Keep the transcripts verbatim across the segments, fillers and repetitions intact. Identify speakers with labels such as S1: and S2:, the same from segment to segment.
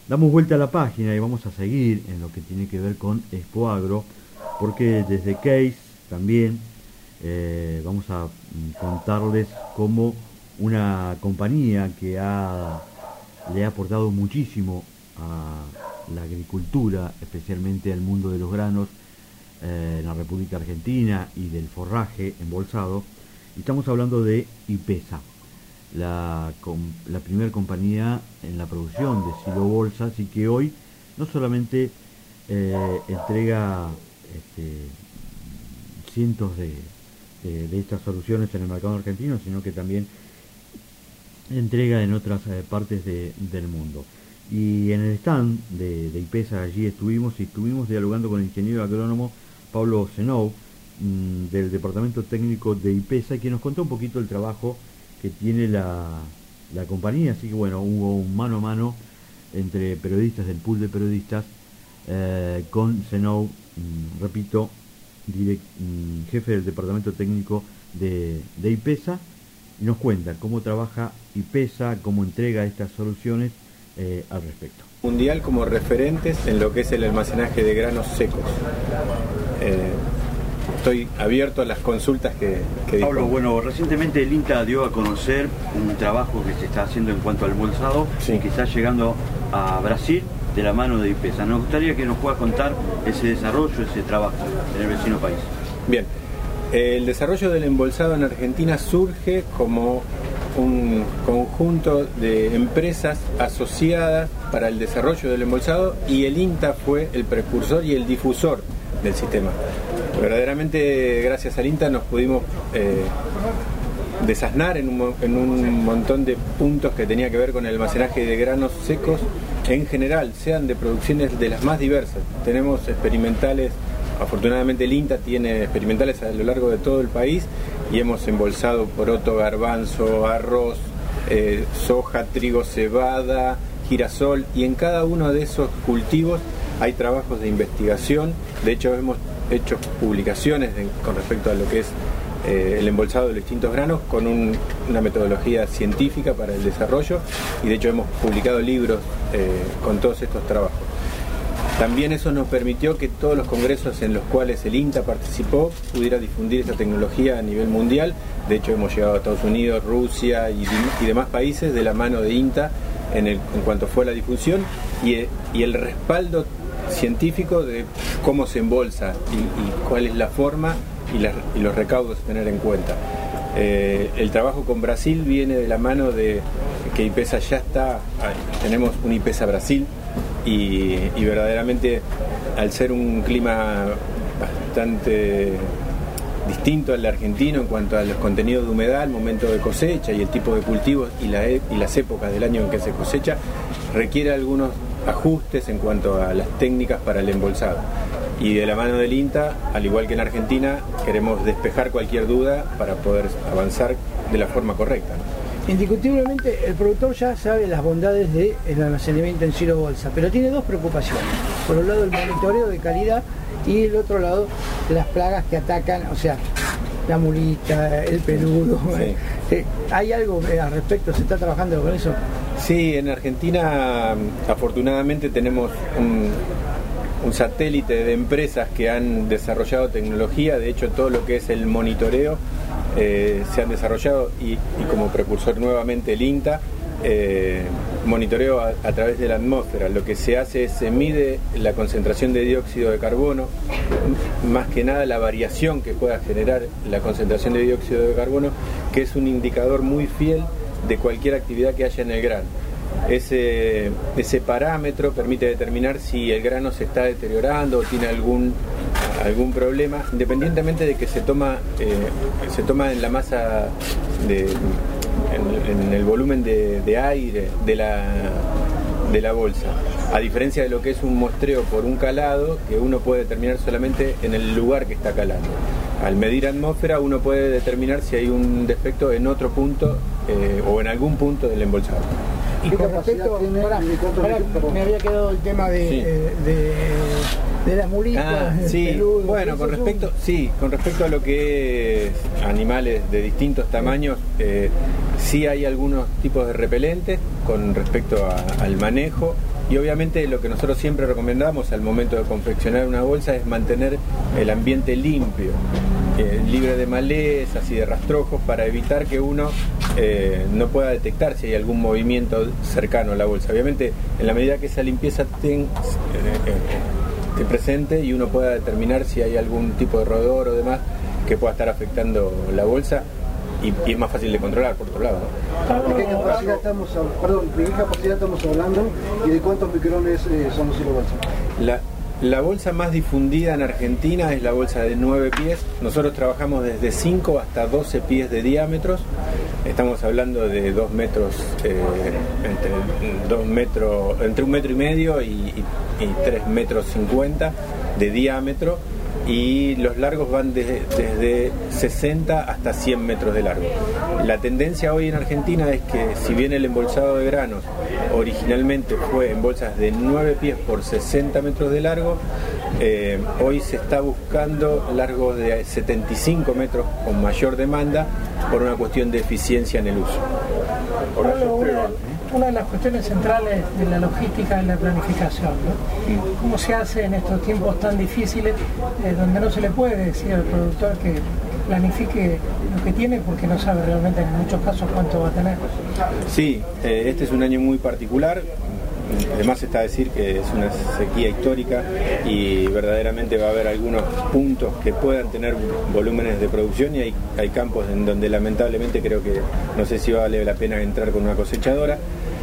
S1: Damos vuelta a la página y vamos a seguir en lo que tiene que ver con Expoagro, porque desde Case también eh, vamos a contarles cómo una compañía que ha, le ha aportado muchísimo a la agricultura, especialmente al mundo de los granos eh, en la República Argentina y del forraje embolsado. Y estamos hablando de IPESA, la, la primera compañía en la producción de silobolsas, y que hoy no solamente eh, entrega este, cientos de, de, de estas soluciones en el mercado argentino, sino que también entrega en otras eh, partes de, del mundo. Y en el stand de, de IPESA allí estuvimos y estuvimos dialogando con el ingeniero agrónomo Pablo Zenou, mmm, del departamento técnico de IPESA, que nos contó un poquito el trabajo que tiene la, la compañía. Así que bueno, hubo un mano a mano entre periodistas del pool de periodistas eh, con Zenou, mmm, repito, direct, mmm, jefe del departamento técnico de, de IPESA, y nos cuenta cómo trabaja IPESA, cómo entrega estas soluciones eh, al respecto.
S2: Mundial como referentes en lo que es el almacenaje de granos secos. Eh, estoy abierto a las consultas que, que dijo.
S1: Pablo, bueno, recientemente el INTA dio a conocer un trabajo que se está haciendo en cuanto al embolsado, sí, y que está llegando a Brasil de la mano de IPESA. Nos gustaría que nos pueda contar ese desarrollo, ese trabajo en el vecino país.
S2: Bien, el desarrollo del embolsado en Argentina surge como un conjunto de empresas asociadas para el desarrollo del embolsado, y el INTA fue el precursor y el difusor del sistema. Verdaderamente, gracias al INTA nos pudimos eh, desasnar en un, en un montón de puntos que tenía que ver con el almacenaje de granos secos en general, sean de producciones de las más diversas. Tenemos experimentales, afortunadamente el INTA tiene experimentales a lo largo de todo el país, y hemos embolsado poroto, garbanzo, arroz, eh, soja, trigo, cebada, girasol, y en cada uno de esos cultivos hay trabajos de investigación. De hecho, hemos hecho publicaciones de, con respecto a lo que es eh, el embolsado de los distintos granos con un, una metodología científica para el desarrollo, y de hecho hemos publicado libros eh, con todos estos trabajos. También eso nos permitió que todos los congresos en los cuales el INTA participó pudiera difundir esta tecnología a nivel mundial. De hecho, hemos llegado a Estados Unidos, Rusia y, y demás países de la mano de INTA en, el, en cuanto fue la difusión y, y el respaldo científico de cómo se embolsa y, y cuál es la forma y, la, y los recaudos a tener en cuenta. Eh, el trabajo con Brasil viene de la mano de que IPESA ya está, tenemos un IPESA Brasil, y, y verdaderamente, al ser un clima bastante distinto al argentino en cuanto a los contenidos de humedad, el momento de cosecha y el tipo de cultivos y, la, y las épocas del año en que se cosecha, requiere algunos ajustes en cuanto a las técnicas para el embolsado. Y de la mano del INTA, al igual que en Argentina, queremos despejar cualquier duda para poder avanzar de la forma correcta, ¿no?
S3: Indiscutiblemente el productor ya sabe las bondades del almacenamiento en silobolsa, pero tiene dos preocupaciones. Por un lado, el monitoreo de calidad, y el otro lado, las plagas que atacan, o sea, la mulita, el peludo. Sí. ¿Hay algo al respecto? ¿Se está trabajando con eso?
S2: Sí, en Argentina afortunadamente tenemos un, un satélite de empresas que han desarrollado tecnología. De hecho, todo lo que es el monitoreo eh, se han desarrollado, y, y como precursor nuevamente el INTA, eh, monitoreo a, a través de la atmósfera. Lo que se hace es se mide la concentración de dióxido de carbono, más que nada la variación que pueda generar la concentración de dióxido de carbono, que es un indicador muy fiel de cualquier actividad que haya en el grano. Ese, ese parámetro permite determinar si el grano se está deteriorando o tiene algún, algún problema, independientemente de que se toma, eh, se toma en la masa, de, en, en el volumen de, de aire de la, de la bolsa. A diferencia de lo que es un muestreo por un calado, que uno puede determinar solamente en el lugar que está calando. Al medir atmósfera uno puede determinar si hay un defecto en otro punto eh, o en algún punto del embolsado.
S3: Y con respecto, tiene, para, para, me había quedado el tema de, sí. eh, de, de las mulitas,
S2: ah, sí. peludo, bueno, con respecto, un... sí, con respecto a lo que es animales de distintos tamaños, eh, sí hay algunos tipos de repelentes con respecto a, al manejo. y obviamente lo que nosotros siempre recomendamos al momento de confeccionar una bolsa es mantener el ambiente limpio, eh, libre de malezas y de rastrojos, para evitar que uno eh, no pueda detectar si hay algún movimiento cercano a la bolsa. Obviamente, en la medida que esa limpieza ten, eh, eh, esté presente y uno pueda determinar si hay algún tipo de roedor o demás que pueda estar afectando la bolsa, y, y es más fácil de controlar, por otro lado, ¿no?
S4: ¿De qué capacidad estamos, perdón, ¿de qué capacidad estamos hablando y de cuántos micrones eh, son los silobolsas?
S2: La, la bolsa más difundida en Argentina es la bolsa de nueve pies. Nosotros trabajamos desde cinco hasta doce pies de diámetros. Estamos hablando de dos metros, eh, entre, dos metros, entre un metro y medio y, y, y tres metros cincuenta de diámetro. Y los largos van de, desde sesenta hasta cien metros de largo. La tendencia hoy en Argentina es que, si bien el embolsado de granos originalmente fue en bolsas de nueve pies por sesenta metros de largo, eh, hoy se está buscando largos de setenta y cinco metros con mayor demanda por una cuestión de eficiencia en el uso.
S5: Bueno, una, una de las cuestiones centrales de la logística es la planificación, ¿no? ¿Cómo se hace en estos tiempos tan difíciles, eh, donde no se le puede decir al productor que planifique lo que tiene, porque no sabe realmente en muchos casos cuánto va a tener?
S2: Sí, eh, este es un año muy particular. Además está a decir que es una sequía histórica y verdaderamente va a haber algunos puntos que puedan tener volúmenes de producción, y hay, hay campos en donde lamentablemente creo que no sé si vale la pena entrar con una cosechadora,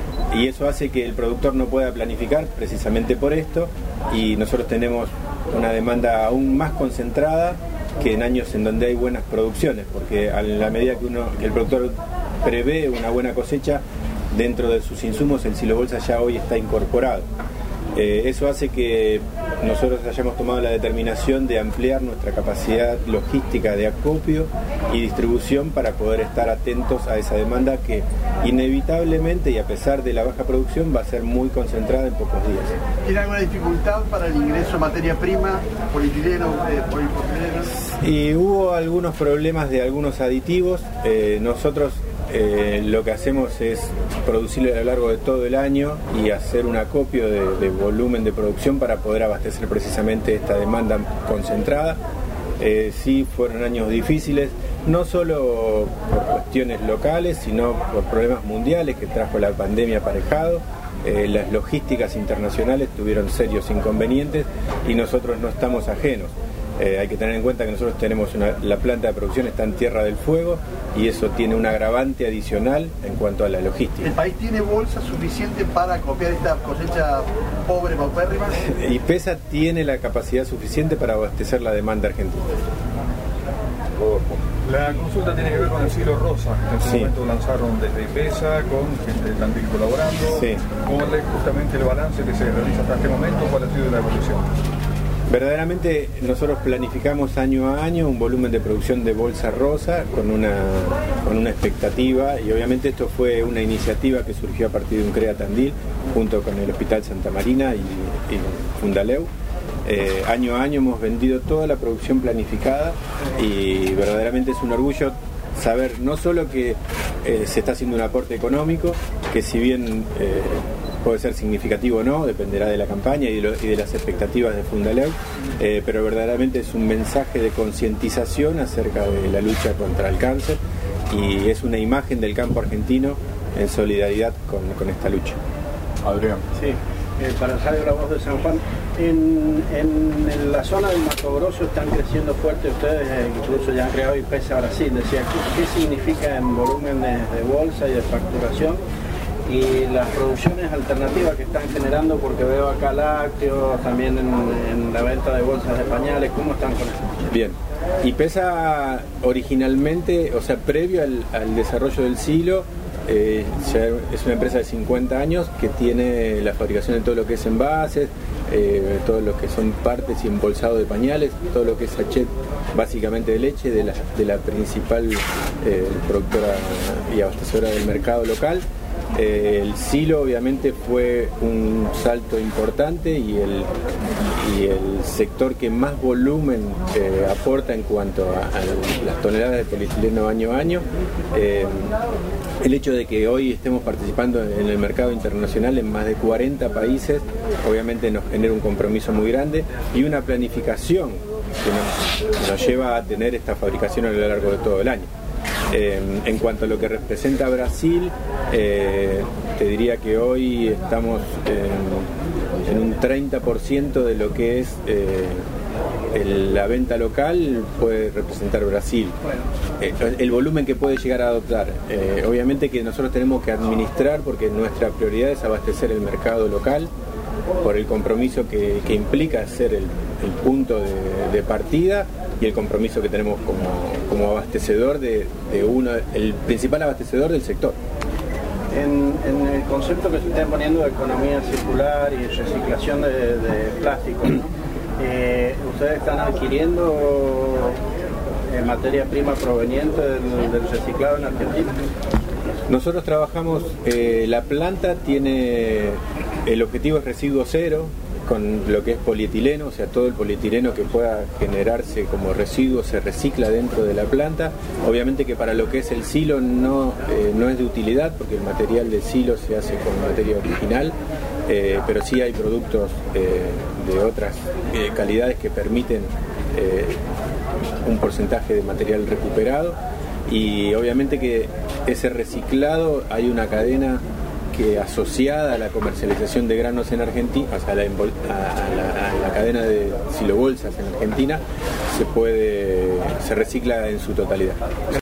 S2: y eso hace que el productor no pueda planificar precisamente por esto, y nosotros tenemos una demanda aún más concentrada que en años en donde hay buenas producciones, porque a la medida que, uno, que el productor prevé una buena cosecha, dentro de sus insumos el silobolsa ya hoy está incorporado. Eh, eso hace que nosotros hayamos tomado la determinación de ampliar nuestra capacidad logística de acopio y distribución para poder estar atentos a esa demanda que inevitablemente, y a pesar de la baja producción, va a ser muy concentrada en pocos días.
S4: ¿Tiene alguna dificultad para el ingreso de materia prima, polietileno, eh, polipropileno?
S2: Y hubo algunos problemas de algunos aditivos. Eh, nosotros Eh, lo que hacemos es producirlo a lo largo de todo el año y hacer un acopio de, de volumen de producción para poder abastecer precisamente esta demanda concentrada. Eh, sí fueron años difíciles, no solo por cuestiones locales, sino por problemas mundiales que trajo la pandemia aparejado. Eh, las logísticas internacionales tuvieron serios inconvenientes y nosotros no estamos ajenos. Eh, hay que tener en cuenta que nosotros tenemos una, la planta de producción está en Tierra del Fuego, y eso tiene un agravante adicional en cuanto a la logística.
S4: ¿El país tiene bolsa suficiente para acopiar esta cosecha pobre, paupérrima?
S2: Y PESA tiene la capacidad suficiente para abastecer la demanda argentina.
S6: La consulta tiene que ver con el silo rosa. En este sí. momento lanzaron desde PESA, con gente de Tandil colaborando.
S2: Sí.
S6: ¿Cuál es justamente el balance que se realiza hasta este momento? ¿Cuál ha sido la evolución?
S2: Verdaderamente nosotros planificamos año a año un volumen de producción de bolsa rosa con una, con una expectativa, y obviamente esto fue una iniciativa que surgió a partir de un CREA Tandil junto con el Hospital Santa Marina y, y Fundaleu. Eh, año a año hemos vendido toda la producción planificada, y verdaderamente es un orgullo saber no solo que eh, se está haciendo un aporte económico, que si bien eh, puede ser significativo o no, dependerá de la campaña y de, lo, y de las expectativas de Fundaleu, eh, pero verdaderamente es un mensaje de concientización acerca de la lucha contra el cáncer, y es una imagen del campo argentino en solidaridad con, con esta lucha.
S6: Adrián.
S7: Sí, eh, para Radio La Voz de San Juan, en, en, en la zona del Mato Grosso están creciendo fuerte ustedes, eh, incluso ya han creado I P E S A Brasil. Decía, ¿qué, qué significa en volúmenes de bolsa y de facturación? Y las producciones alternativas que están generando, porque veo acá lácteos, también en, en la venta de bolsas de pañales, ¿cómo están con eso?
S2: Bien, I P E S A originalmente, o sea, previo al, al desarrollo del silo, eh, ya es una empresa de cincuenta años que tiene la fabricación de todo lo que es envases, eh, todo lo que son partes y embolsado de pañales, todo lo que es sachet básicamente de leche, de la, de la principal eh, productora y abastecedora del mercado local. Eh, el silo obviamente fue un salto importante y el, y el sector que más volumen eh, aporta en cuanto a, a las toneladas de polietileno año a año. Eh, el hecho de que hoy estemos participando en el mercado internacional en más de cuarenta países obviamente nos genera un compromiso muy grande y una planificación que nos, que nos lleva a tener esta fabricación a lo largo de todo el año. Eh, en cuanto a lo que representa Brasil, eh, te diría que hoy estamos en, en un treinta por ciento de lo que es eh, el, la venta local puede representar Brasil, eh, el volumen que puede llegar a adoptar. Eh, obviamente que nosotros tenemos que administrar porque nuestra prioridad es abastecer el mercado local por el compromiso que, que implica ser el, el punto de, de partida y el compromiso que tenemos como, como abastecedor de, de uno, el principal abastecedor del sector.
S7: En, en el concepto que se está poniendo de economía circular y reciclación de, de plástico, ¿no? eh, ¿ustedes están adquiriendo eh, materia prima proveniente del, del reciclado en Argentina?
S2: Nosotros trabajamos, eh, la planta tiene, el objetivo es residuo cero, con lo que es polietileno, o sea, todo el polietileno que pueda generarse como residuo se recicla dentro de la planta. Obviamente que para lo que es el silo no, eh, no es de utilidad, porque el material del silo se hace con materia original, eh, pero sí hay productos eh, de otras eh, calidades que permiten eh, un porcentaje de material recuperado, y obviamente que ese reciclado hay una cadena que asociada a la comercialización de granos en Argentina, o sea, a la, a la, a la cadena de silobolsas en Argentina, se puede, se recicla en su totalidad.